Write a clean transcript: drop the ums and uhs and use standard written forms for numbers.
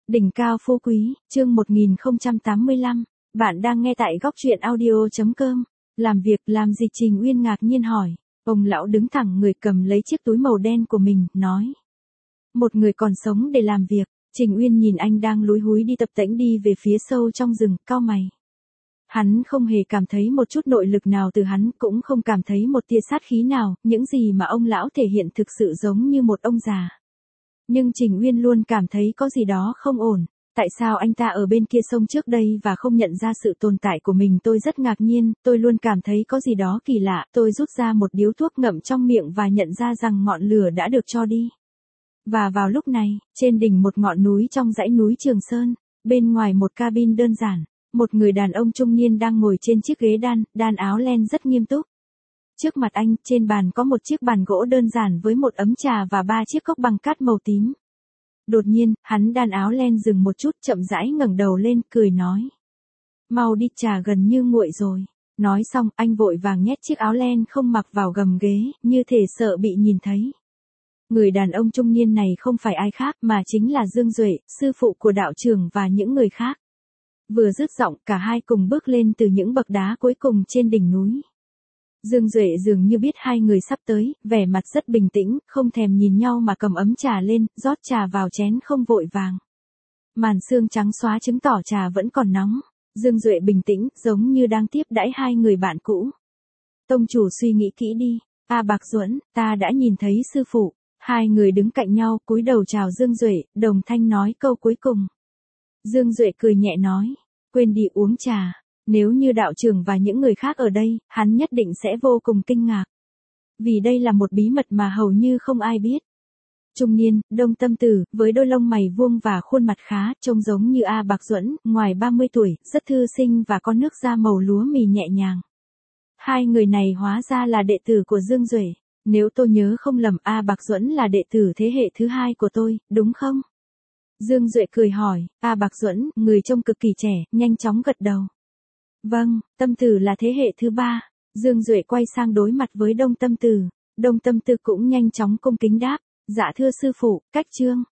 Đỉnh cao phú quý, chương 1085, bạn đang nghe tại góc truyện audio.com. Làm việc làm gì? Trình Uyên ngạc nhiên hỏi. Ông lão đứng thẳng người cầm lấy chiếc túi màu đen của mình, nói. Một người còn sống để làm việc. Trình Uyên nhìn anh đang lúi húi đi tập tễnh đi về phía sâu trong rừng, cau mày. Hắn không hề cảm thấy một chút nội lực nào từ hắn, cũng không cảm thấy một tia sát khí nào, những gì mà ông lão thể hiện thực sự giống như một ông già. Nhưng Trình Uyên luôn cảm thấy có gì đó không ổn. Tại sao anh ta ở bên kia sông trước đây và không nhận ra sự tồn tại của mình? Tôi rất ngạc nhiên, tôi luôn cảm thấy có gì đó kỳ lạ. Tôi rút ra một điếu thuốc ngậm trong miệng và nhận ra rằng ngọn lửa đã được cho đi. Và vào lúc này, trên đỉnh một ngọn núi trong dãy núi Trường Sơn, bên ngoài một cabin đơn giản, một người đàn ông trung niên đang ngồi trên chiếc ghế đan áo len rất nghiêm túc. Trước mặt anh, trên bàn có một chiếc bàn gỗ đơn giản với một ấm trà và 3 chiếc cốc bằng cát màu tím. Đột nhiên, hắn đan áo len dừng một chút, chậm rãi ngẩng đầu lên, cười nói. Mau đi, trà gần như nguội rồi. Nói xong, anh vội vàng nhét chiếc áo len không mặc vào gầm ghế, như thể sợ bị nhìn thấy. Người đàn ông trung niên này không phải ai khác mà chính là Dương Duệ, sư phụ của đạo trưởng và những người khác. Vừa dứt giọng, cả hai cùng bước lên từ những bậc đá cuối cùng trên đỉnh núi. Dương Duệ dường như biết hai người sắp tới, vẻ mặt rất bình tĩnh, không thèm nhìn nhau mà cầm ấm trà lên, rót trà vào chén không vội vàng. Màn sương trắng xóa chứng tỏ trà vẫn còn nóng. Dương Duệ bình tĩnh, giống như đang tiếp đãi hai người bạn cũ. Tông chủ suy nghĩ kỹ đi. Bạc Duẫn, ta đã nhìn thấy sư phụ. Hai người đứng cạnh nhau, cúi đầu chào Dương Duệ, đồng thanh nói câu cuối cùng. Dương Duệ cười nhẹ nói, quên đi, uống trà. Nếu như đạo trưởng và những người khác ở đây, hắn nhất định sẽ vô cùng kinh ngạc. Vì đây là một bí mật mà hầu như không ai biết. Trung niên, Đông Tâm Tử, với đôi lông mày vuông và khuôn mặt khá, trông giống như Bạc Duẫn, ngoài 30 tuổi, rất thư sinh và có nước da màu lúa mì nhẹ nhàng. Hai người này hóa ra là đệ tử của Dương Duệ. Nếu tôi nhớ không lầm, Bạc Duẫn là đệ tử thế hệ thứ 2 của tôi, đúng không? Dương Duệ cười hỏi. Bạc Duẫn, người trông cực kỳ trẻ, nhanh chóng gật đầu. Vâng, Tâm Tử là thế hệ thứ 3. Dương Duệ quay sang đối mặt với Đông Tâm Tử. Đông Tâm Tử cũng nhanh chóng cung kính đáp. Dạ thưa sư phụ, cách chương.